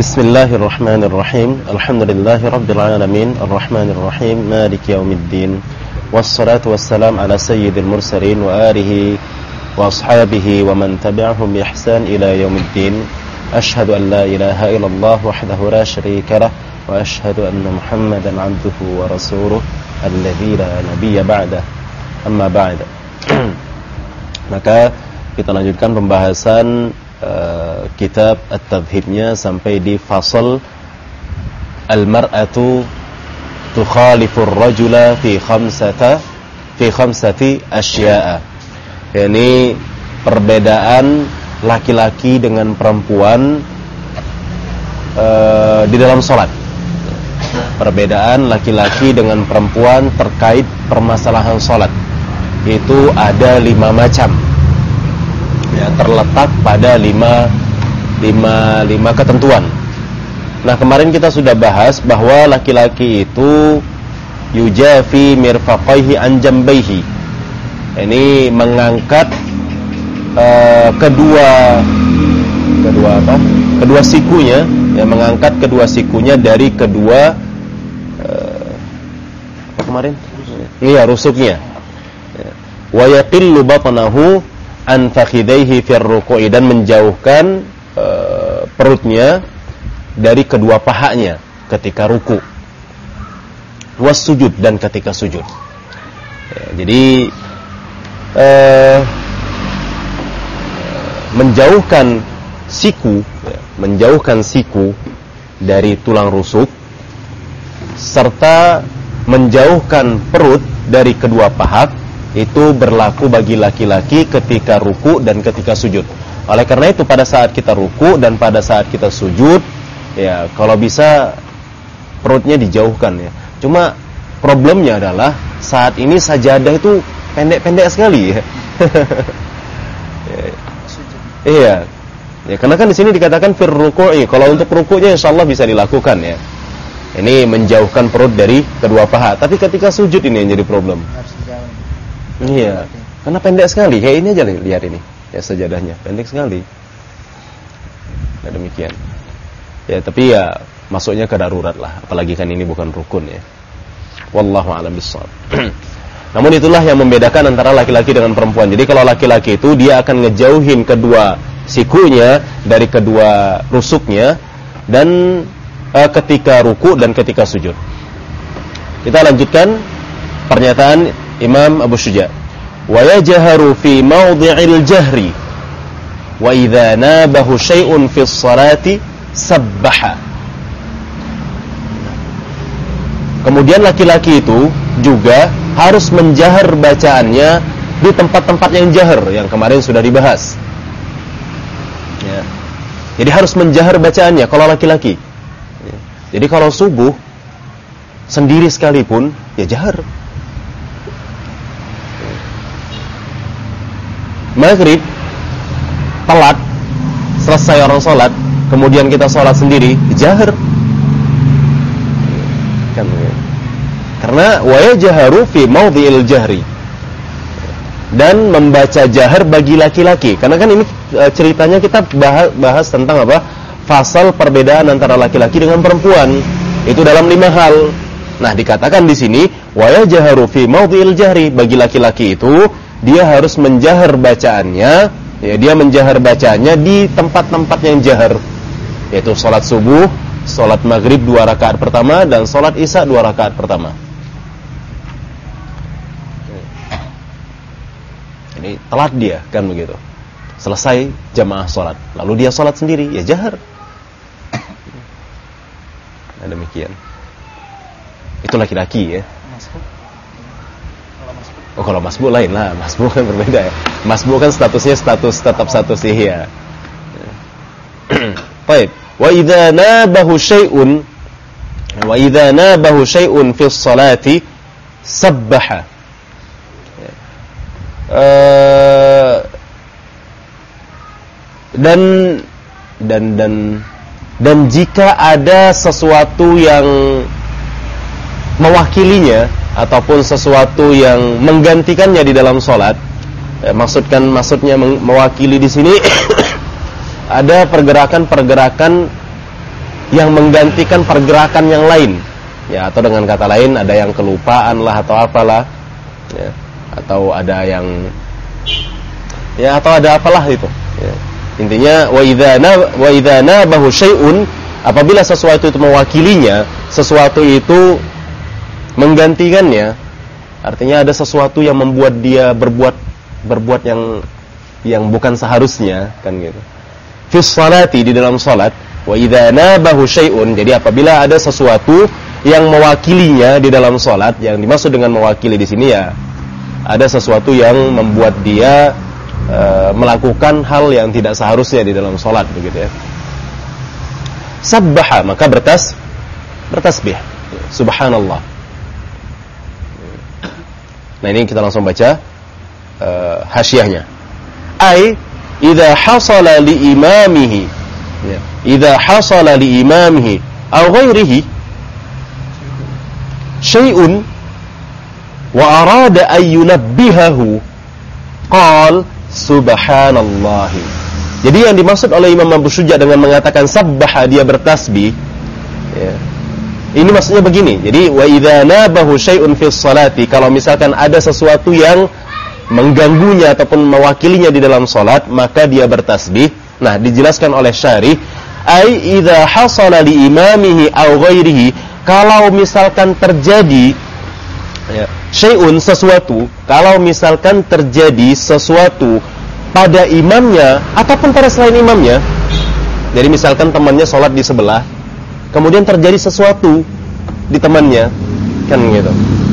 Bismillahirrahmanirrahim. Alhamdulillahirabbil alamin, arrahmanir rahim, maliki yaumiddin. Wassalatu wassalam ala sayyidil mursalin wa alihi wa ashabihi wa man tabi'ahum bi ihsan ila yaumiddin. Ashhadu an la ilaha illallah wahdahu la syarika lah wa ashhadu anna Muhammadan 'abduhu wa rasuluh alladzi la nabiyya ba'dah. Amma ba'd. Maka kita lanjutkan pembahasan kitab At-Tadhhibnya sampai di fasal Al-mar'atu tukhalifur rajula fi khamsati asya'a. Yani perbedaan laki-laki dengan perempuan di dalam salat. Perbedaan laki-laki dengan perempuan terkait permasalahan salat. Itu ada 5 macam. Ya, terletak pada lima ketentuan. Nah, kemarin kita sudah bahas bahwa laki-laki itu yujafi mirfaqaihi an jambaihi. Ini mengangkat kedua sikunya, ya, mengangkat kedua sikunya dari kedua apa kemarin? Iya, rusuknya. Wa yaqillu batnahu an fakhidaihi fir ruku'i, dan menjauhkan perutnya dari kedua pahanya ketika ruku, was sujud, dan ketika sujud. Ya, jadi menjauhkan siku dari tulang rusuk serta menjauhkan perut dari kedua paha itu berlaku bagi laki-laki ketika ruku dan ketika sujud. Oleh karena itu pada saat kita ruku dan pada saat kita sujud, ya kalau bisa perutnya dijauhkan, ya. Cuma problemnya adalah saat ini sajadah itu pendek-pendek sekali, ya. Iya. Ya, karena kan di sini dikatakan fir ruku'i. Kalau untuk ruku'nya insyaallah bisa dilakukan, ya. Ini menjauhkan perut dari kedua paha. Tapi ketika sujud ini yang jadi problem. Iya, karena pendek sekali. Kayak ini aja lihat ini, ya, sajadahnya pendek sekali. Nah, demikian. Ya, tapi ya masuknya ke darurat lah, apalagi kan ini bukan rukun, ya. Wallahu a'lam bishawab. Namun itulah yang membedakan antara laki-laki dengan perempuan. Jadi kalau laki-laki itu dia akan ngejauhin kedua sikunya dari kedua rusuknya dan ketika ruku dan ketika sujud. Kita lanjutkan pernyataan Imam Abu Syuja. Wa yajharu fi mawdhi'il jahri wa idza nabahu syai'un fi sholati sabbaha. Kemudian laki-laki itu juga harus menjahar bacaannya di tempat-tempat yang jahar, yang kemarin sudah dibahas. Ya. Jadi harus menjahar bacaannya kalau laki-laki. Ya. Jadi kalau subuh sendiri sekalipun ya jahar. Maghrib telat, selesai orang sholat, kemudian kita sholat sendiri, jahar. Kan, karena wa yajharu fi mawdhi'il jahri, dan membaca jahar bagi laki-laki. Karena kan ini ceritanya kita bahas tentang apa? Fasal perbedaan antara laki-laki dengan perempuan. Itu dalam 5 hal. Nah, dikatakan di sini wa yajharu fi mawdhi'il jahri, bagi laki-laki itu dia harus menjahar bacaannya, ya, dia menjahar bacaannya di tempat-tempat yang jahar, yaitu sholat subuh, sholat maghrib 2 rakaat pertama, dan sholat isya 2 rakaat pertama. Ini telat dia, kan begitu. Selesai jamaah sholat, lalu dia sholat sendiri, ya jahar. Nah, demikian. Itu laki-laki, ya. Oh, kalau masbu lain lah, masbu kan berbeda, ya. Masbu kan statusnya tetap status ihya. Baik, wa idza nabahu syai'un fi sholati sabbaha. Dan jika ada sesuatu yang mewakilinya ataupun sesuatu yang menggantikannya di dalam sholat, maksudnya mewakili di sini ada pergerakan-pergerakan yang menggantikan pergerakan yang lain. Ya, atau dengan kata lain ada yang kelupaan lah atau apalah. Ya, atau ada yang atau ada apalah itu. Ya. Intinya wa idza nabahu syai'un, apabila sesuatu itu mewakilinya, sesuatu itu menggantikannya, artinya ada sesuatu yang membuat dia berbuat yang bukan seharusnya, kan gitu. Fi sholati, di dalam salat, wa idza nabahu syai'un, jadi apabila ada sesuatu yang mewakilinya di dalam salat, yang dimaksud dengan mewakili di sini ya ada sesuatu yang membuat dia melakukan hal yang tidak seharusnya di dalam salat, begitu ya. Sabbaha, maka bertasbih. Subhanallah. Nah, ini kita langsung baca hasyiahnya. Ai idza hasala li imamihi, ya, idza hasala li imamihi aw ghairihi syai'un wa arada an yunabbihahu qala subhanallah. Jadi yang dimaksud oleh Imam Abu Syuja dengan mengatakan sabbaha, dia bertasbih, ya, ini maksudnya begini. Jadi wa idza nabahu syai'un fi sholati, kalau misalkan ada sesuatu yang mengganggunya ataupun mewakilinya di dalam salat, maka dia bertasbih. Nah, dijelaskan oleh syarih, ai idza hasala li imamihi aw ghairihi, kalau misalkan terjadi syai'un, sesuatu, kalau misalkan terjadi sesuatu pada imamnya ataupun pada selain imamnya. Jadi misalkan temannya sholat di sebelah, kemudian terjadi sesuatu di temannya, kan gitu.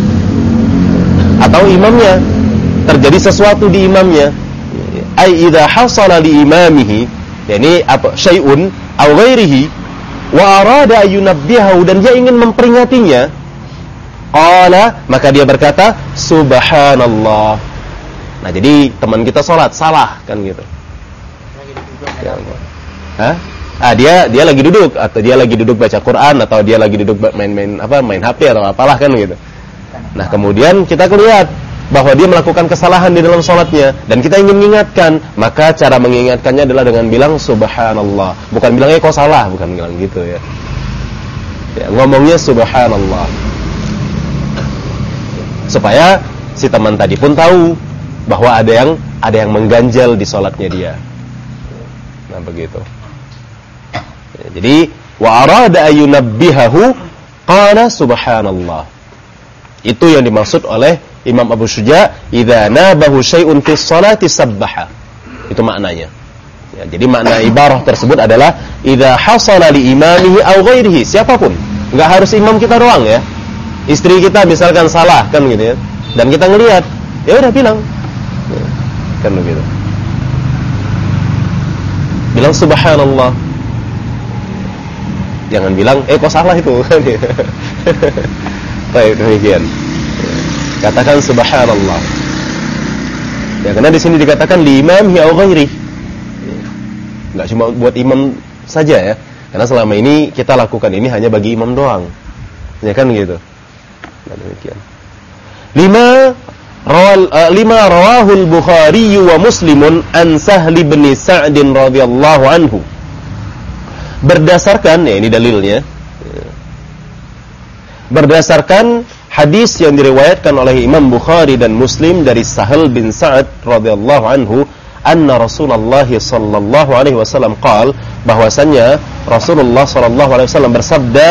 Atau imamnya, terjadi sesuatu di imamnya. Ai idza hasala li imamihi, yani apa, syai'un aw ghairihi wa arada ayunabbihahu, dan dia ingin memperingatinya. Qala, maka dia berkata subhanallah. Nah, jadi teman kita sholat salah, kan gitu. Ya, dia lagi duduk, atau dia lagi duduk baca Quran, atau dia lagi duduk main HP atau apalah, kan gitu. Nah, kemudian kita lihat bahwa dia melakukan kesalahan di dalam sholatnya, dan kita ingin mengingatkan, maka cara mengingatkannya adalah dengan bilang subhanallah. Bukan bilangnya kok salah, bukan bilang gitu ya. Ngomongnya subhanallah, supaya si teman tadi pun tahu bahwa ada yang mengganjal di sholatnya dia. Nah, begitu. Jadi wa arada ayunabbihahu qala subhanallah. Itu yang dimaksud oleh Imam Abu Syuja, idza nabahu syai'un fi sholati sabbaha. Itu maknanya. Ya, jadi makna ibarah tersebut adalah idza hasala li imamihi aw ghairihi, siapapun. Enggak harus imam kita doang ya. Istri kita misalkan salah, kan gitu ya. Dan kita ngelihat, ya udah bilang. Ya, kan begitu. Bilang subhanallah. Jangan bilang kok salah itu, kan gitu. Baik, demikian. Katakan subhanallah. Ya, karena di sini dikatakan li imamhi aw ghairi. Enggak cuma buat imam saja ya. Karena selama ini kita lakukan ini hanya bagi imam doang. Ya kan gitu. Nah, demikian. Lima rawahul Bukhari wa Muslimun an Sahl bin Sa'd radhiyallahu anhu. Berdasarkan, ya ini dalilnya. Berdasarkan hadis yang diriwayatkan oleh Imam Bukhari dan Muslim dari Sahl bin Sa'd radhiyallahu anhu, anna Rasulullah sallallahu alaihi wasallam qaal, bahwasanya Rasulullah sallallahu alaihi wasallam bersabda,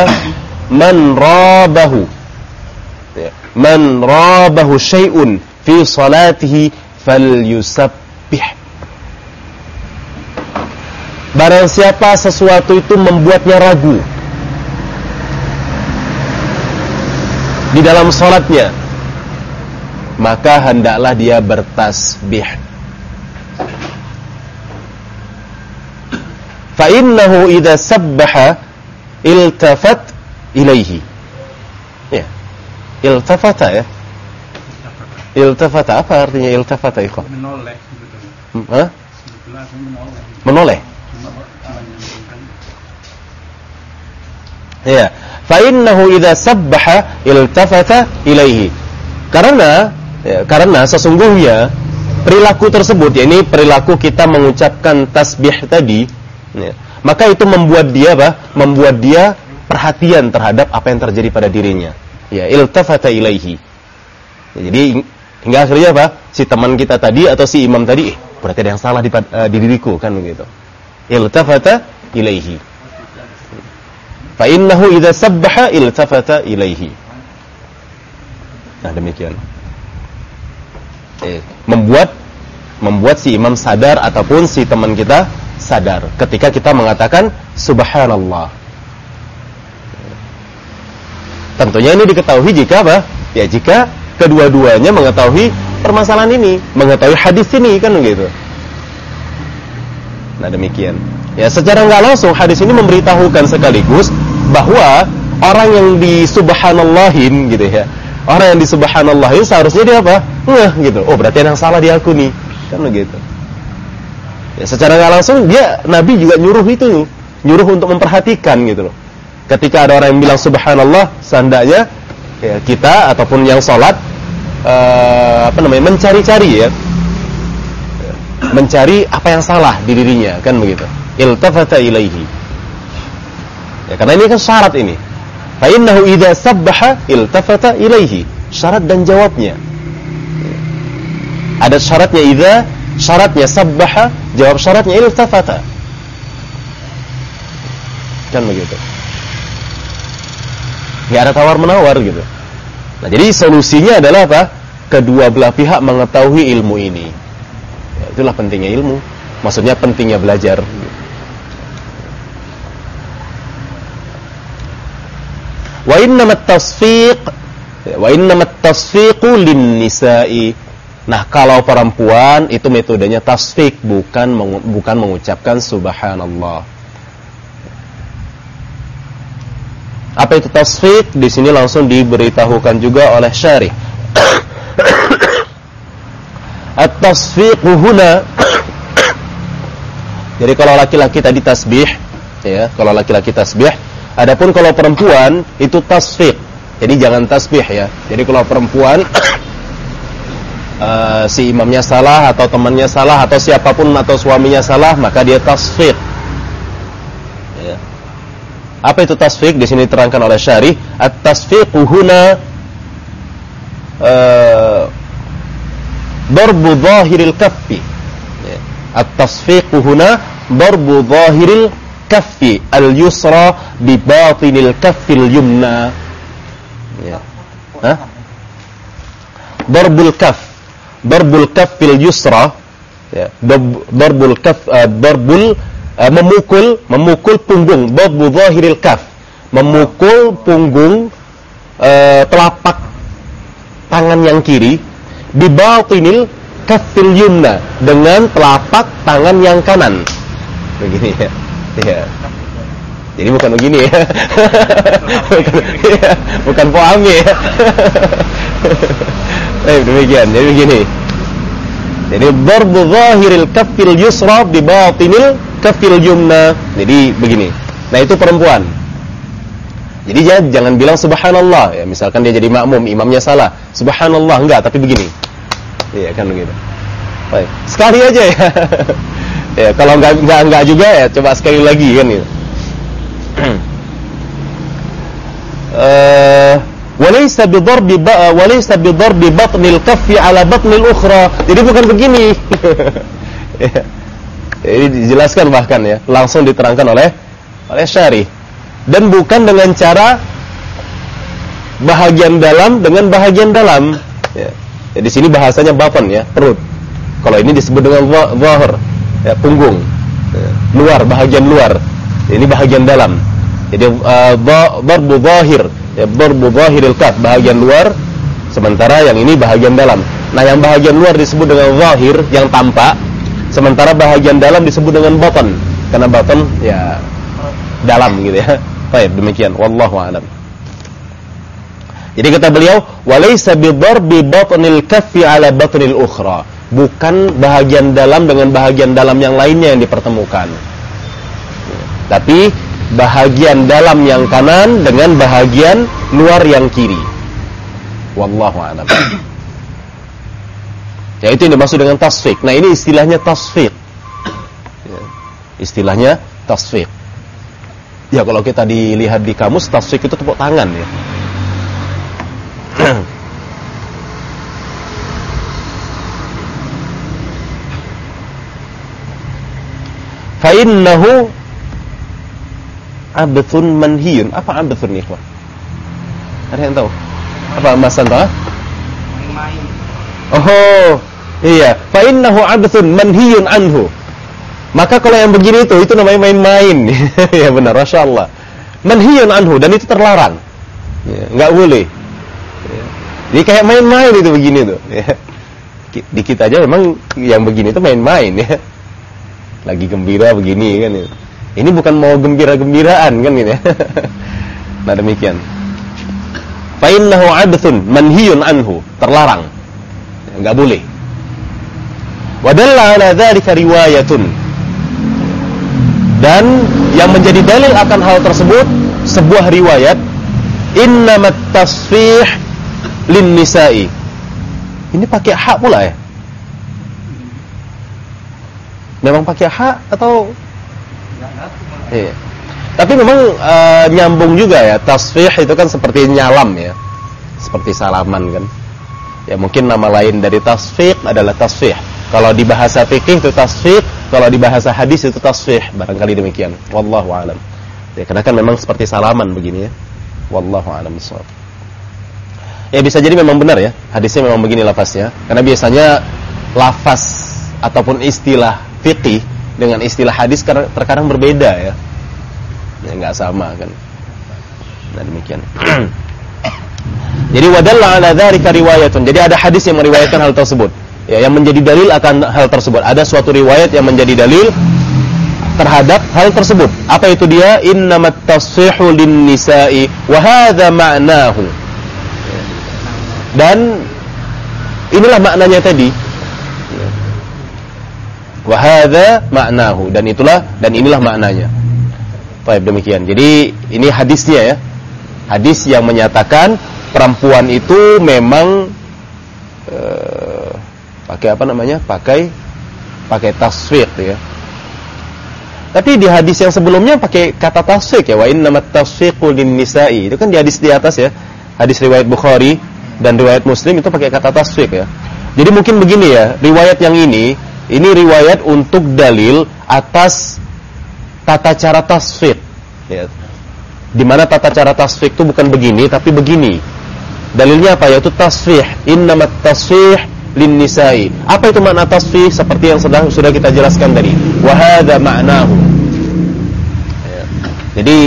man rabahu syai'un fi salatihi falyusabbih. Barang siapa sesuatu itu membuatnya ragu di dalam salatnya, maka hendaklah dia bertasbih. Fa innahu idza sabbaha iltafat ilaihi. Ya. Iltafata ya. Iltafata, apa artinya iltafata ikhwan? Menoleh sebetulnya. Menoleh. Ya. Fa innahu idza sabbaha iltafata ilaihi. Karena sesungguhnya perilaku tersebut, yakni perilaku kita mengucapkan tasbih tadi, ya, maka itu membuat dia membuat dia perhatian terhadap apa yang terjadi pada dirinya. Ya, iltafata ilaihi. Ya, jadi hingga akhirnya si teman kita tadi atau si imam tadi, berarti ada yang salah di diriku, kan begitu. Iltafata ilaihi. Fa innahu idza sabbaha iltafata ilaihi. Nah, demikian. Membuat si imam sadar ataupun si teman kita sadar ketika kita mengatakan subhanallah. Tentunya ini diketahui jika jika kedua-duanya mengetahui permasalahan ini, mengetahui hadis ini, kan begitu. Nah, demikian. Ya, secara enggak langsung hadis ini memberitahukan sekaligus bahwa orang yang disubhanallahin gitu ya. Orang yang disubhanallahin seharusnya dia gitu. Oh, berarti ada yang salah di aku nih. Kan begitu. Ya, secara enggak langsung Nabi juga nyuruh untuk memperhatikan gitu loh. Ketika ada orang yang bilang subhanallah, seandainya ya, kita ataupun yang sholat mencari-cari ya, mencari apa yang salah di dirinya, kan begitu. Iltafata ilaihi. Ya, karena ini kan syarat ini. Fa innahu idza sabbaha iltafata ilaihi. Syarat dan jawabnya. Ada syaratnya idza, syaratnya sabbaha, jawab syaratnya iltafata. Kan begitu. Nggak ada tawar-menawar gitu. Nah, jadi solusinya adalah kedua belah pihak mengetahui ilmu ini. Ya, itulah pentingnya ilmu. Maksudnya pentingnya belajar. Wa innamat tasfiqu lin-nisa'i. Nah, kalau perempuan itu metodenya tasfiq, bukan mengucapkan subhanallah. Apa itu tasfiq? Di sini langsung diberitahukan juga oleh syarih. At-tasfiqu huna. Jadi kalau laki-laki tadi tasbih, ya, kalau laki-laki tasbih, adapun kalau perempuan itu tasfiq. Jadi jangan tasbih ya. Jadi kalau perempuan si imamnya salah atau temannya salah atau siapapun atau suaminya salah, maka dia tasfiq. Apa itu tasfiq? Di sini diterangkan oleh syarih, at-tasfiqu huna darbu zahiril kaffi. At-tasfiqu huna darbu zahiril kaffi al-yusra bi batinil kaffil yumna. Ya. Darbul kaffil yusra, ya. Darbul kaff, memukul punggung, darbu zahiril kaf, memukul punggung telapak tangan yang kiri, bi batinil kaffil yumna, dengan telapak tangan yang kanan. Begini ya. Ya. Jadi bukan begini ya. Bukan poami ya. Demikian. Jadi begini. Jadi darbu zahiril kaffil yusra bi batinil kaffil yumna. Jadi begini. Nah, itu perempuan. Jadi jangan bilang subhanallah ya, misalkan dia jadi makmum, imamnya salah. Subhanallah enggak, tapi begini. Iya kan begitu. Baik. Sekali aja ya. Ya, kalau enggak juga ya coba sekali lagi kan gitu. Walaysa bidarbi batnil kaffi ala batnil ukhra. Jadi bukan begini. Ya. Ini dijelaskan bahkan ya, langsung diterangkan oleh syarih. Dan bukan dengan cara bahagian dalam dengan bahagian dalam. Ya. Ya, di sini bahasanya batan ya, perut. Kalau ini disebut dengan zahir, ya, punggung. Ya, luar, bahagian luar. Ini bahagian dalam. Jadi darbu zahir, ya, darbu zahiril kaf, bahagian luar, sementara yang ini bahagian dalam. Nah, yang bahagian luar disebut dengan zahir, yang tampak, sementara bahagian dalam disebut dengan batan, karena batan ya dalam gitu ya. Baik, demikian wallahu a'lam. Jadi kata beliau, walaysa bidarbi batnil kaffi ala batnil ukhra. Bukan bahagian dalam dengan bahagian dalam yang lainnya yang dipertemukan. Tapi bahagian dalam yang kanan dengan bahagian luar yang kiri. Wallahu a'lam. Ya, itu yang dimaksud dengan tasfiq. Nah, ini istilahnya tasfiq. Ya, istilahnya tasfiq. Ya kalau kita dilihat di kamus, tasfiq itu tepuk tangan ya. Fa innahu abthun manhiyun. Apa abthun nih, Pak? Ada yang tahu? Apa Mas Santa? Main. Oh, iya. Fa innahu abthun manhiyun anhu. Maka kalau yang begini itu namanya main-main. Ya benar, Masya Allah. Manhiyun anhu, dan itu terlarang. Ya, nggak boleh. Ya. Jadi kayak main-main itu begini tuh. Ya. Di kita aja memang yang begini itu main-main ya. Lagi gembira begini kan. Ya. Ini bukan mau gembira-gembiraan kan ini. Ya. Nah demikian. Fa innahu abthun manhiyun anhu, terlarang. Ya, nggak boleh. Wa dalla ala dzalika riwayatun. Dan yang menjadi dalil akan hal tersebut sebuah riwayat, innamat tasfih lin nisa'i. Ini pakai hak pula ya? Memang pakai hak atau? Iya. Tapi memang nyambung juga ya. Tasfih itu kan seperti nyalam ya, seperti salaman kan. Ya mungkin nama lain dari tasfih adalah tasfih. Kalau di bahasa fikih itu tasfih, kalau di bahasa hadis itu tasfih, barangkali demikian. Wallahu a'lam. Ya, karena kan memang seperti salaman begini ya. Wallahu a'lam bishawab. Ya bisa jadi memang benar ya, hadisnya memang begini lafaznya. Karena biasanya lafaz ataupun istilah fikih dengan istilah hadis terkadang berbeda ya. Ya enggak sama kan. Nah demikian. Jadi wadalla ala dzalika riwayatun. Jadi ada hadis yang meriwayatkan hal tersebut. Ya, yang menjadi dalil akan hal tersebut. Ada suatu riwayat yang menjadi dalil terhadap hal tersebut. Apa itu dia? Innamat tasfihu lin nisa'i wa hadza ma'nahu. Dan inilah maknanya tadi. Wa hadza ma'nahu, dan inilah maknanya. Baik, demikian. Jadi ini hadisnya ya. Hadis yang menyatakan perempuan itu memang pakai apa namanya? Pakai tasfiq ya. Tapi di hadis yang sebelumnya pakai kata tasfiq ya, wa innamat tasfiqu lin nisa'i. Itu kan di hadis di atas ya. Hadis riwayat Bukhari dan riwayat Muslim itu pakai kata tasfiq ya. Jadi mungkin begini ya, riwayat yang ini riwayat untuk dalil atas tata cara tasfiq ya. Di mana tata cara tasfiq itu bukan begini tapi begini. Dalilnya apa? Yaitu tasfih. Innamat tasfih lin nisa'i. Apa itu makna tasfih? Seperti yang sudah kita jelaskan tadi. Wa hadza ma'nahu. Ya. Jadi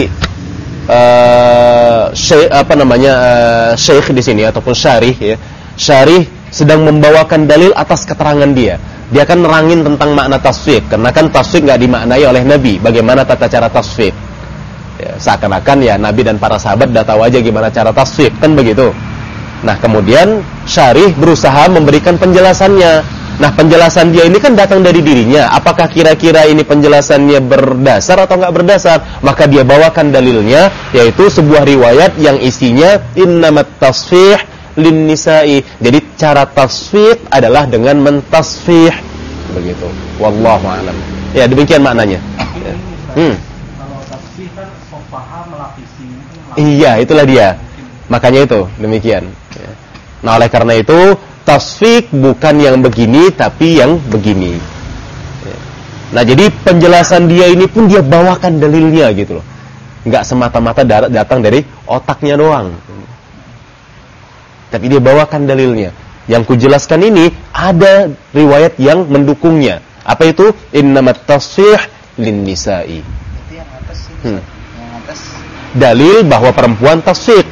syekh di sini ataupun syarih ya. Syarih sedang membawakan dalil atas keterangan dia. Dia akan nerangin tentang makna tasfih, karena kan tasfih enggak dimaknai oleh Nabi. Bagaimana tata cara tasfih? Ya, seakan-akan ya Nabi dan para sahabat udah tahu aja gimana cara tasfih, kan begitu. Nah, kemudian syarih berusaha memberikan penjelasannya. Nah, penjelasan dia ini kan datang dari dirinya. Apakah kira-kira ini penjelasannya berdasar atau enggak berdasar? Maka dia bawakan dalilnya, yaitu sebuah riwayat yang isinya innamat tasfih lin nisa'i. Jadi cara tasfih adalah dengan mentasfih. Begitu. Wallahu a'lam. Ya, demikian maknanya. Ya. Kalau tasfih kan sofaha melapisi. Iya, itulah dia. Makanya itu, demikian. Nah, oleh karena itu tasfik bukan yang begini tapi yang begini. Nah, jadi penjelasan dia ini pun dia bawakan dalilnya gitu loh. Enggak semata-mata datang dari otaknya doang. Tapi dia bawakan dalilnya. Yang kujelaskan ini ada riwayat yang mendukungnya. Apa itu? Innamat tasfih lin nisa'i. Itu yang atas sih. Yang atas dalil bahwa perempuan tasfik.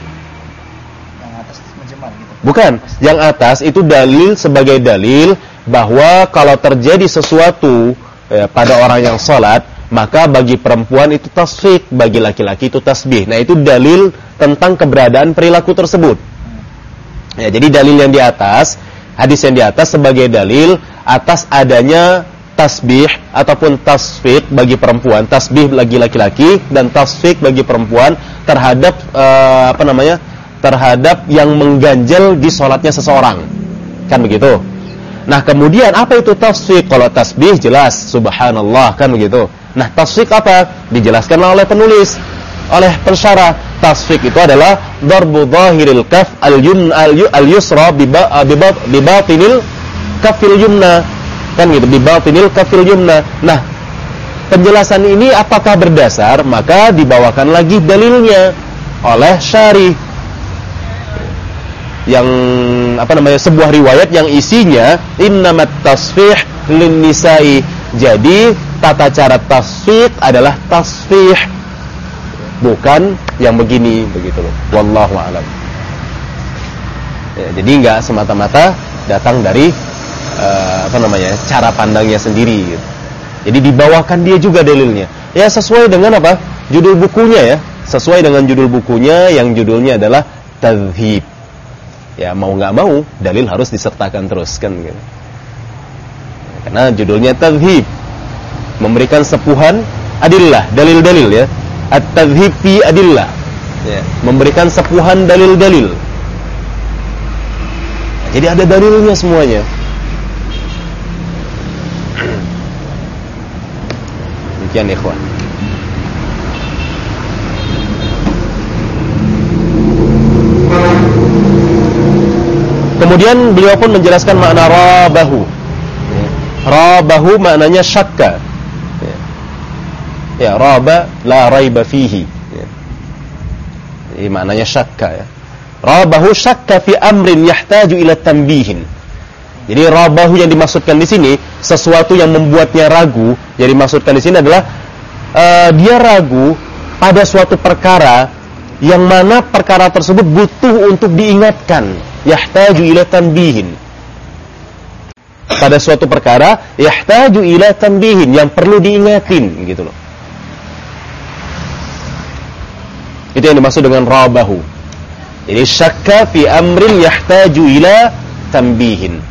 Bukan, yang atas itu dalil sebagai dalil bahwa kalau terjadi sesuatu pada orang yang sholat, maka bagi perempuan itu tasfik, bagi laki-laki itu tasbih. Nah, itu dalil tentang keberadaan perilaku tersebut. Ya, jadi dalil yang di atas, hadis yang di atas sebagai dalil atas adanya tasbih ataupun tasfik bagi perempuan, tasbih bagi laki-laki dan tasfik bagi perempuan terhadap terhadap yang mengganjal di sholatnya seseorang. Kan begitu. Nah, kemudian apa itu tasfik? Kalau tasbih jelas subhanallah, kan begitu. Nah, tasfik apa? Dijelaskan oleh penulis. oleh pensyarah. Tasfiq itu adalah darbu dhahiril kaf al-yusra bi batinil kafil yumna. Kan gitu, bi batinil kafil yumna. Nah, penjelasan ini apakah berdasar? Maka dibawakan lagi dalilnya oleh syarih. Yang sebuah riwayat yang isinya innamat tasfih lin nisa'i. Jadi tata cara tasfih adalah tasfih, bukan yang begini, begitu loh. Wallahu a'lam. Ya, jadi enggak semata-mata datang dari cara pandangnya sendiri gitu. Jadi dibawakan dia juga dalilnya. Ya sesuai dengan judul bukunya ya. Sesuai dengan judul bukunya yang judulnya adalah Tadhib. Ya mau nggak mau dalil harus disertakan terus kan gitu. Karena judulnya Tadhib, memberikan sepuhan adillah, dalil-dalil ya. At-tadhib fi adillah. Ya, memberikan sepuhan dalil-dalil. Jadi ada dalilnya semuanya. Demikian ikhwan. Kemudian beliau pun menjelaskan makna rabahu. Rabahu maknanya syakka. Ya, raba la raiba fihi. Ini maknanya syakka ya. Rabahu syakka fi amrin yahtaju ila tanbihin. Jadi rabahu yang dimaksudkan di sini sesuatu yang membuatnya ragu. Yang dimaksudkan di sini adalah dia ragu pada suatu perkara yang mana perkara tersebut butuh untuk diingatkan. Yahtaju ila tanbihin. Pada suatu perkara yahtaju ila tanbihin, yang perlu diingatin gitu loh. Itu yang dimaksud dengan rabahu. Jadi syakka fi amrin yahtaju ila tanbihin.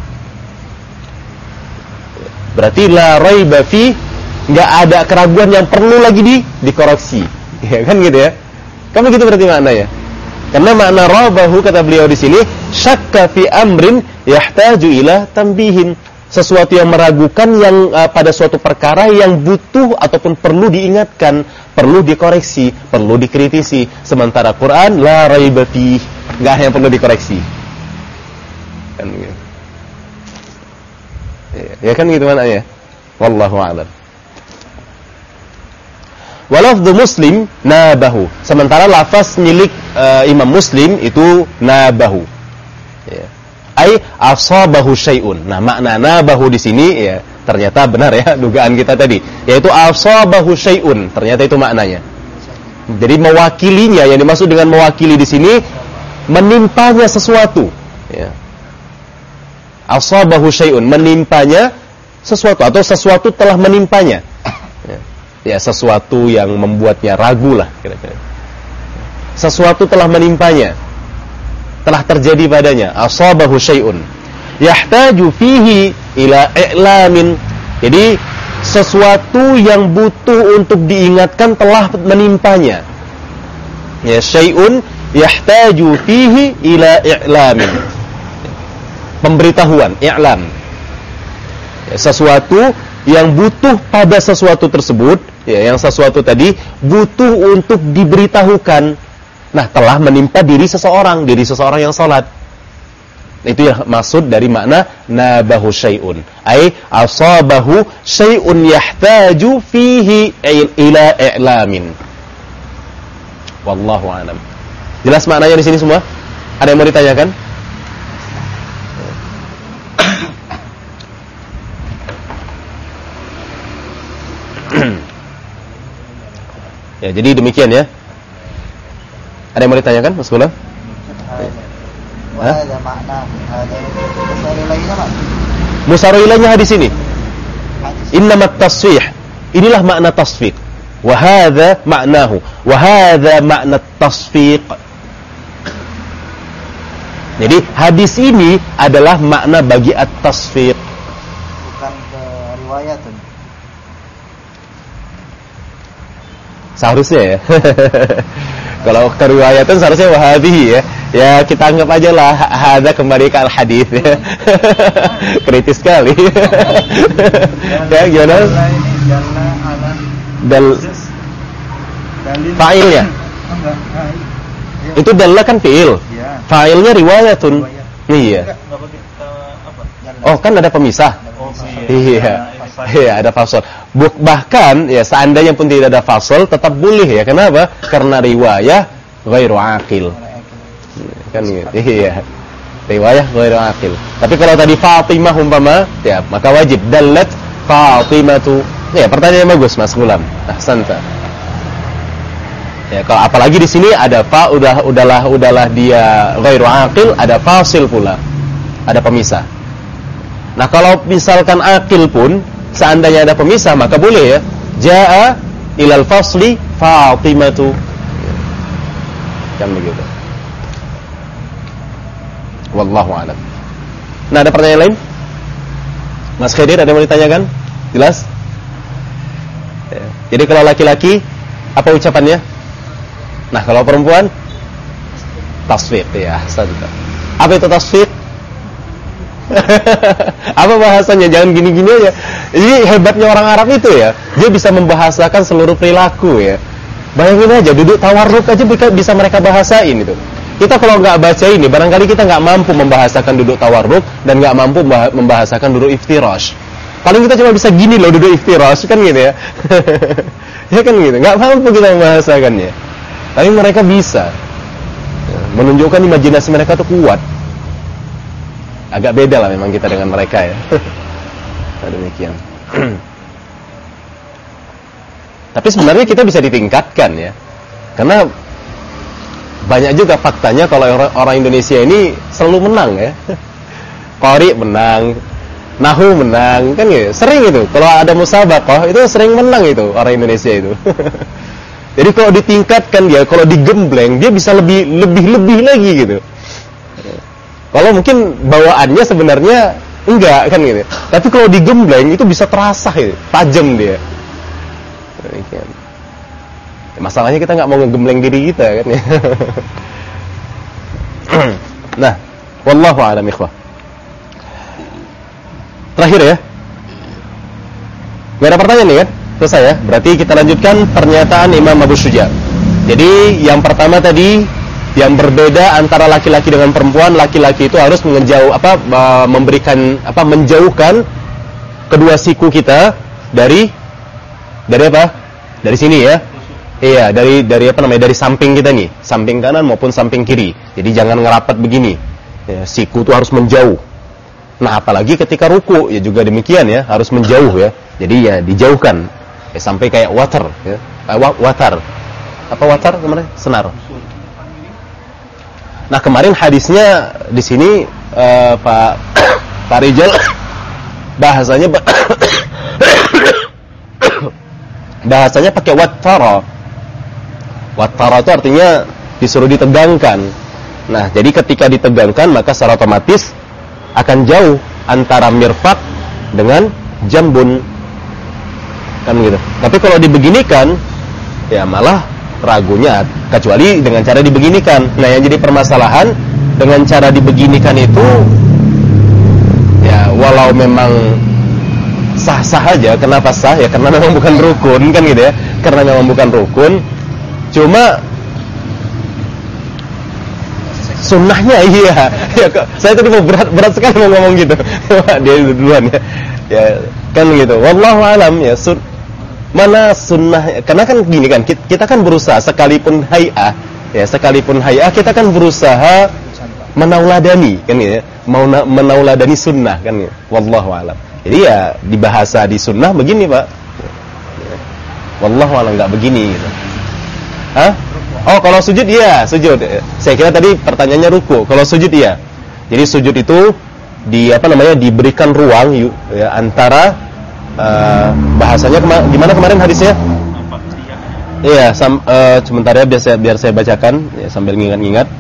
Berarti la raiba fi, enggak ada keraguan yang perlu lagi dikoreksi. Ya kan gitu ya. Kan begitu berarti maknanya. Karena makna rabahu kata beliau di sini syakka fi amrin yahtaju ila tanbihin, sesuatu yang meragukan yang pada suatu perkara yang butuh ataupun perlu diingatkan, perlu dikoreksi, perlu dikritisi. Sementara Quran la raiba fi, enggak ada yang perlu dikoreksi. Kan gitu. Ya kan gitu maknanya. Wallahu a'lam. Walafdhu Muslim nabahu. Sementara lafaz milik Imam Muslim itu nabahu. Ya. Ai asabahu syai'un. Nah, makna nabahu di sini ya ternyata benar ya dugaan kita tadi, yaitu asabahu syai'un. Ternyata itu maknanya. Jadi mewakilinya, yang dimaksud dengan mewakili di sini menimpanya sesuatu, ya. Asabahu syai'un, menimpanya sesuatu atau sesuatu telah menimpanya. Ya, sesuatu yang membuatnya ragu lah kira-kira. Sesuatu telah menimpanya, telah terjadi padanya. Asabahu syai'un yahtaju fihi ila i'lamin. Jadi sesuatu yang butuh untuk diingatkan telah menimpanya. Ya, syai'un yahtaju fihi ila i'lamin. Pemberitahuan, i'lam. Ya, sesuatu yang butuh pada sesuatu tersebut, ya, yang sesuatu tadi butuh untuk diberitahukan. Nah, telah menimpa diri seseorang yang salat. Itu yang maksud dari makna nabahu syai'un. Ai asabahu syai'un yahtaju fihi ila i'lamin. Wallahu a'lam. Jelas maknanya di sini semua? Ada yang mau ditanyakan? Ya, jadi demikian ya. Ada yang mau ditanyakan, Mas Gula? Ada makna, ada musarilainya, Pak. Musarilainya hadis ini. Innamat tasfih. Inilah makna tasfiq. Wa hadza ma'nahu. Wa hadza makna tasfiq. Jadi hadis ini adalah makna bagi at-tasfiq. Bukan ke riwayat. Seharusnya ya. Kalau keriwayatan seharusnya wahadhihi ya. Ya kita anggap aja lah hadza kembali ke al-hadis ya. Kritis sekali. Ya gimana? Dal fa'ilnya. Enggak. Itu dalla kan fi'il. Iya. Fa'ilnya riwayatun. Iya. Enggak pakai apa? Oh, kan ada pemisah. Oh, Iya. Iya, ada fasal. Bahkan ya seandainya pun tidak ada fasal tetap boleh ya. Kenapa? Karena riwayah ghairu aqil. Kan gitu. Iya. Riwayah ghairu aqil. Tapi kalau tadi Fatimah umpama, ya maka wajib dallat Fatimatu. Ya, pertanyaannya bagus Mas Gulam. Ahsanta. Ya, kalau apalagi di sini ada fa udahlah dia ghairu aqil, ada fasil pula. Ada pemisah. Nah, kalau misalkan aqil pun seandainya ada pemisah maka boleh ya. Jaa ilal fasli Fatimatu. Kan begitu. Wallahu a'lam. Nah, ada pertanyaan lain? Mas Khidir, ada yang mau ditanyakan? Jelas? Ya. Jadi kalau laki-laki apa ucapannya? Nah, kalau perempuan tasfiq ya, santai. Apa itu tasfiq? Apa bahasanya? Jangan gini-gini aja. Ini hebatnya orang Arab itu ya. Dia bisa membahasakan seluruh perilaku ya. Bayangin aja, duduk tawarruk aja bisa mereka bahasain itu. Kita kalau nggak baca ini, barangkali kita nggak mampu membahasakan duduk tawarruk dan nggak mampu membahasakan duduk iftirash. Paling kita cuma bisa gini loh duduk iftirash, kan gitu ya. Ya kan gitu, nggak mampu kita membahasakannya. Tapi mereka bisa menunjukkan imajinasi mereka tuh kuat. Agak beda lah memang kita dengan mereka ya. Demikian. Tapi sebenarnya kita bisa ditingkatkan ya. Karena banyak juga faktanya kalau orang Indonesia ini selalu menang ya. Qari menang, Nahwu menang, kan gitu. Sering itu. Kalau ada musabaqah itu sering menang itu orang Indonesia itu. Jadi kalau ditingkatkan dia, kalau digembleng dia bisa lebih lagi gitu. Kalau mungkin bawaannya sebenarnya enggak kan gitu. Tapi kalau digembleng itu bisa terasa gitu, tajam dia. Demikian. Masalahnya kita nggak mau ngegembleng diri kita kan ya. Nah, wallahu a'lam ikhwah. Terakhir ya. Gak ada pertanyaan nih kan? Selesai ya. Berarti kita lanjutkan pernyataan Imam Abu Syuja. Jadi yang pertama tadi yang berbeda antara laki-laki dengan perempuan, laki-laki itu harus menjauhkan kedua siku kita dari apa? Dari sini ya. Iya, dari samping kita nih, samping kanan maupun samping kiri. Jadi jangan ngerapat begini. Ya, siku itu harus menjauh. Nah, apalagi ketika ruku ya juga demikian ya, harus menjauh ya. Jadi ya dijauhkan. Ya, sampai kayak watar ya. Watar. Apa watar kemarin? Senar. Nah, kemarin hadisnya di sini Pak Rijal bahasanya pakai wattara. Wattara itu artinya disuruh ditegangkan. Nah, jadi ketika ditegangkan maka secara otomatis akan jauh antara mirfaq dengan jambun. Kan gitu. Tapi kalau dibeginikan ya malah ragunya, kecuali dengan cara dibeginikan. Nah, yang jadi permasalahan dengan cara dibeginikan itu ya walau memang sah-sah aja. Kenapa sah? Ya karena memang bukan rukun kan gitu ya. Karena memang bukan rukun. Cuma sunnahnya iya. Ya, saya tadi mau berat sekali mau ngomong gitu. Dia duluan ya. Ya kan gitu. Wallahu alam ya. Mana sunnah? Karena kan gini kan, kita kan berusaha sekalipun hay'ah kita kan berusaha menauladani kan ya. Mau menauladani sunnah kan ya. Wallahu alam. Jadi ya di bahasa di sunnah begini, Pak. Wallahu alam enggak begini gitu. Hah? Oh, kalau sujud iya, sujud. Saya kira tadi pertanyaannya ruku. Kalau sujud iya. Jadi sujud itu diberikan ruang ya, antara bahasanya gimana kemarin hadisnya? Iya, sebentar ya biar saya bacakan ya, sambil ngingat-ngingat.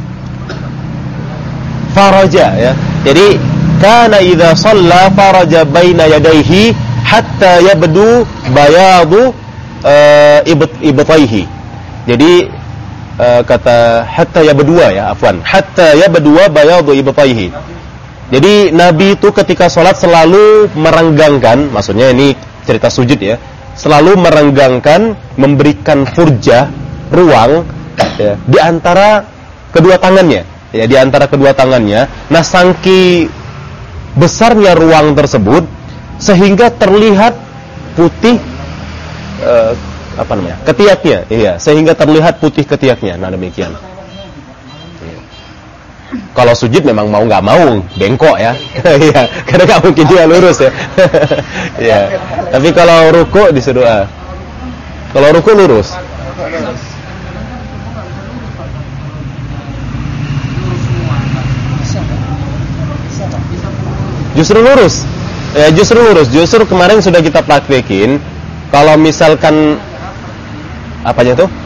Faraja ya. Jadi kana idza shalla faraja baina yadayhi hatta yabdu bayadu ibtaihi. Jadi kata hatta yabdua ya, afwan. Hatta yabdua bayadu ibtaihi. Jadi Nabi itu ketika sholat selalu merenggangkan, maksudnya ini cerita sujud ya, selalu merenggangkan, memberikan furjah, ruang ya, di antara kedua tangannya, ya, di antara kedua tangannya. Nah, saking besarnya ruang tersebut sehingga terlihat putih ketiaknya, iya, sehingga terlihat putih ketiaknya. Nah, demikian. Kalau sujud memang mau nggak mau bengkok ya, iya, karena nggak mungkin dia lurus ya. Iya. Tapi kalau ruku disuruh kalau ruku lurus. Justru lurus. Ya, justru lurus. Justru kemarin sudah kita praktekin. Kalau misalkan apanya tuh?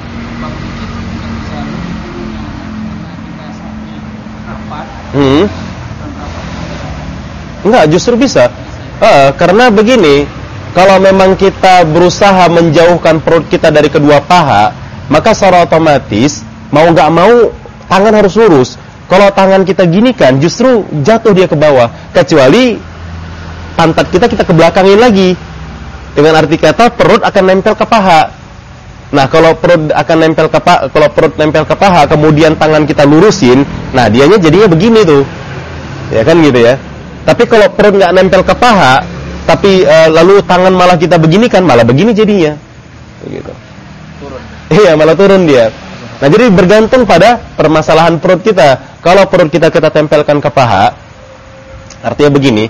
Enggak, justru bisa. Karena begini, kalau memang kita berusaha menjauhkan perut kita dari kedua paha, maka secara otomatis mau nggak mau tangan harus lurus. Kalau tangan kita gini kan, justru jatuh dia ke bawah. Kecuali pantat kita kebelakangin lagi. Dengan arti kata perut akan nempel ke paha. Nah, kalau perut akan nempel ke paha, kalau perut nempel ke paha, kemudian tangan kita lurusin, nah dianya jadinya begini tuh, ya kan gitu ya. Tapi kalau perut nggak nempel ke paha, tapi lalu tangan malah kita begini kan, malah begini jadinya, begitu. Turun. Iya, malah turun dia. Nah, jadi bergantung pada permasalahan perut kita. Kalau perut kita tempelkan ke paha, artinya begini,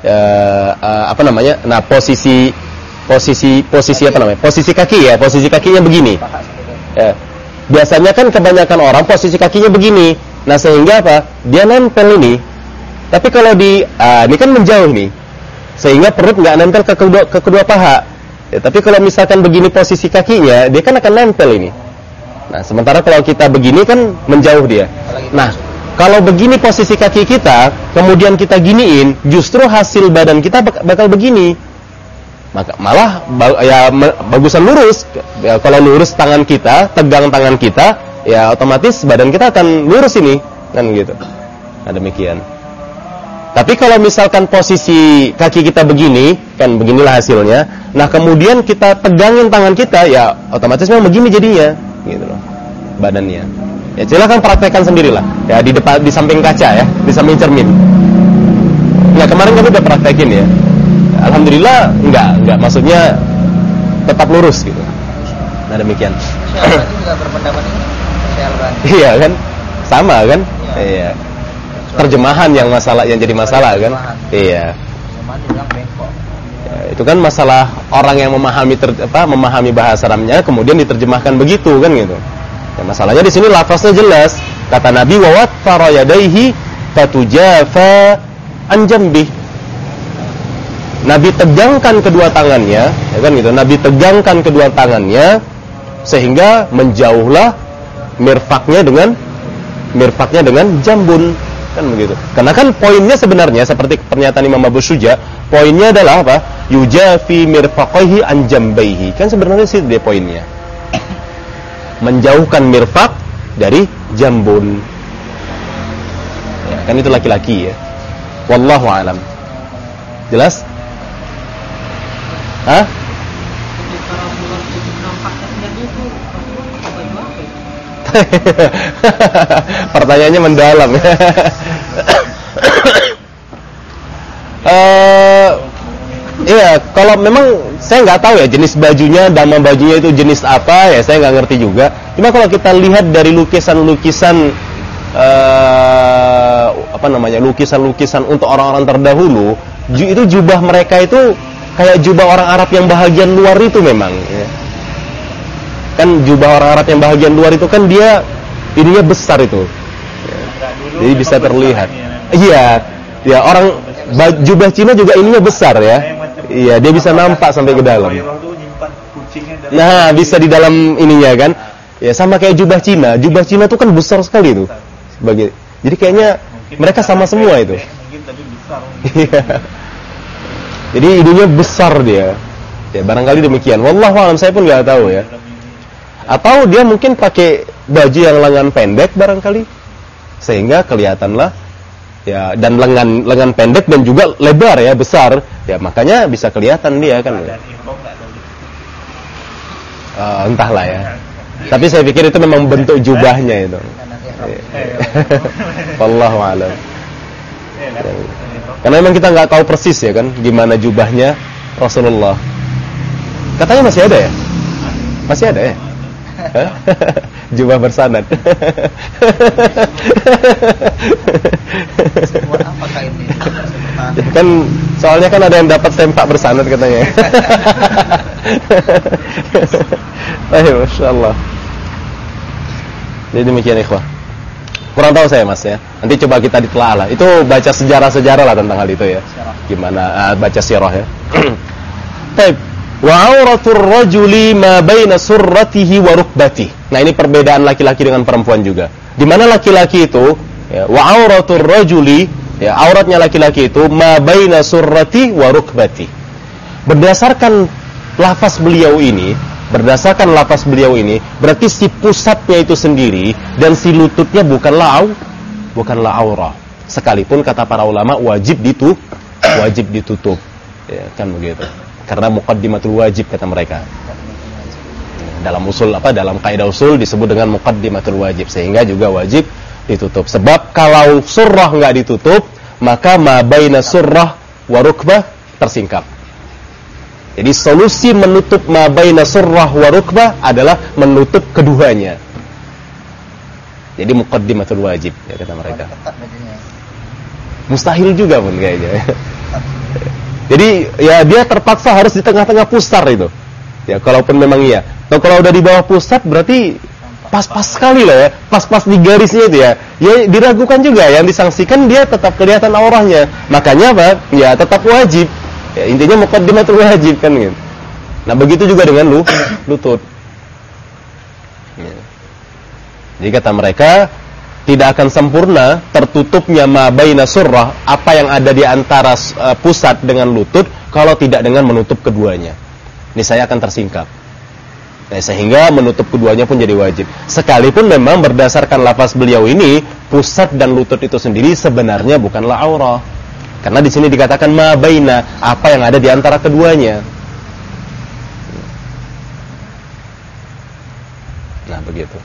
Nah, posisi apa namanya? Posisi kaki ya, posisi kakinya begini. Ya. Biasanya kan kebanyakan orang posisi kakinya begini. Nah, sehingga apa? Dia nempel ini. Tapi kalau ini kan menjauh nih. Sehingga perut nggak nempel ke kedua paha. Ya, tapi kalau misalkan begini posisi kakinya, dia kan akan nempel ini. Nah, sementara kalau kita begini kan menjauh dia. Nah, kalau begini posisi kaki kita, kemudian kita giniin, justru hasil badan kita bakal begini. Maka malah ya bagusan lurus. Ya, kalau lurus tangan kita, tegang tangan kita, ya otomatis badan kita akan lurus ini, kan gitu. Nah, demikian. Tapi kalau misalkan posisi kaki kita begini, kan beginilah hasilnya. Nah, kemudian kita tegangin tangan kita, ya otomatis memang begini jadinya, gitu loh, badannya. Ya silakan praktekkan sendirilah. Ya di depan, di samping kaca ya, di samping cermin. Nah, kemarin kami udah praktekin ya. Alhamdulillah enggak, maksudnya tetap lurus gitu. Nah, demikian. Syekh juga berpendapat ini. Iya kan? Sama kan? Iya. Terjemahan yang jadi masalah kan? Iya. Ya, itu kan masalah orang yang memahami bahasa Arabnya kemudian diterjemahkan begitu kan gitu. Ya, masalahnya di sini lafaznya jelas. Kata Nabi wa wattara yadayhi fatujafa an jambi. Nabi tegangkan kedua tangannya, ya kan gitu. Nabi tegangkan kedua tangannya sehingga menjauhlah mirfaknya dengan jambun, kan begitu. Karena kan poinnya sebenarnya seperti pernyataan Imam Abu Syuja, poinnya adalah apa? Yujafi mirfaqaihi an jambaihi. Kan sebenarnya sih dia poinnya. Menjauhkan mirfak dari jambun. Ya, kan itu laki-laki ya. Wallahu a'lam. Jelas? Hah? Pertanyaannya mendalam. Iya, kalau memang saya nggak tahu ya jenis bajunya, dama bajunya itu jenis apa ya, saya nggak ngerti juga. Cuma kalau kita lihat dari lukisan-lukisan lukisan-lukisan untuk orang-orang terdahulu, itu jubah mereka itu kayak jubah orang Arab yang bahagian luar itu memang ya. Kan jubah orang Arab yang bahagian luar itu kan dia ininya besar itu ya. Jadi bisa terlihat. Iya, ya orang jubah Cina juga ininya besar ya. Iya, dia bisa nampak sampai ke dalam. Nah, bisa di dalam ininya kan. Ya sama kayak jubah Cina. Jubah Cina tuh kan besar sekali tuh. Jadi kayaknya mereka sama semua itu. Iya. Jadi ininya besar dia. Ya barangkali demikian. Wallahu a'lam, saya pun nggak tahu ya. Atau dia mungkin pakai baju yang lengan pendek barangkali, sehingga kelihatanlah ya, dan lengan pendek dan juga lebar ya, besar. Ya makanya bisa kelihatan dia kan. Ya. Entahlah ya. Tapi saya pikir itu memang bentuk jubahnya itu. Wallahu a'lam. Karena memang kita nggak tahu persis ya kan gimana jubahnya Rasulullah. Katanya masih ada ya? Masih ada ya? Jubah bersanad. Apakah ini? Kan soalnya kan ada yang dapat sempak bersanad katanya. Ayo, masyaallah. Jadi demikian ikhwah. Kurang tahu saya Mas ya. Nanti coba kita ditelaah lah. Itu baca sejarah-sejarah lah tentang hal itu ya. Gimana baca sirah ya. Baik. Wa auratur rajuli ma baina surratihi wa rukbatihi. Nah, ini perbedaan laki-laki dengan perempuan juga. Di mana laki-laki itu ya, wa auratur rajuli ya, auratnya laki-laki itu ma baina surrati wa rukbati. Berdasarkan lafaz beliau ini, berarti si pusatnya itu sendiri dan si lututnya bukanlah aurah. Sekalipun kata para ulama wajib ditutup. Ya, kan begitu. Karena muqaddimatul wajib kata mereka. Dalam kaidah usul disebut dengan muqaddimatul wajib, sehingga juga wajib ditutup. Sebab kalau surrah enggak ditutup, maka ma baina surrah wa rukbah tersingkap. Jadi solusi menutup ma baina surrah wa rukbah adalah menutup keduanya. Jadi muqaddimatul wajib ya kata mereka. Mustahil juga pun kayaknya. Jadi ya dia terpaksa harus di tengah-tengah pusar itu. Ya kalaupun memang iya. Atau kalau udah di bawah pusat berarti pas-pas sekali lah ya. Pas-pas di garisnya itu ya. Ya diragukan juga, yang disangsikan dia tetap kelihatan aurahnya. Makanya apa? Ya tetap wajib. Ya, intinya muqaddimatul wajib kan gitu. Nah, begitu juga dengan lutut. Ya. Jadi kata mereka tidak akan sempurna tertutupnya ma baina surrah, apa yang ada di antara pusat dengan lutut, kalau tidak dengan menutup keduanya. Ini saya akan tersingkap. Nah, sehingga menutup keduanya pun jadi wajib. Sekalipun memang berdasarkan lafaz beliau ini, pusat dan lutut itu sendiri sebenarnya bukanlah aurah. Karena di sini dikatakan ma baina, apa yang ada di antara keduanya. Nah, begitu.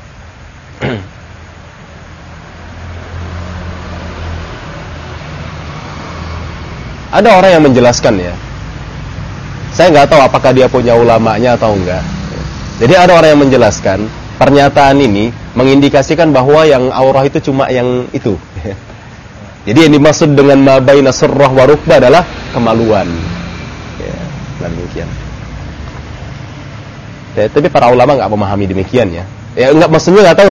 Ada orang yang menjelaskan ya. Saya nggak tahu apakah dia punya ulamanya atau enggak. Jadi ada orang yang menjelaskan pernyataan ini mengindikasikan bahwa yang aurah itu cuma yang itu. Jadi yang dimaksud dengan ma baina surrah wa rukbah adalah kemaluan. Ya, demikian. Ya, tapi para ulama nggak memahami demikian ya. Ya nggak, maksudnya nggak tahu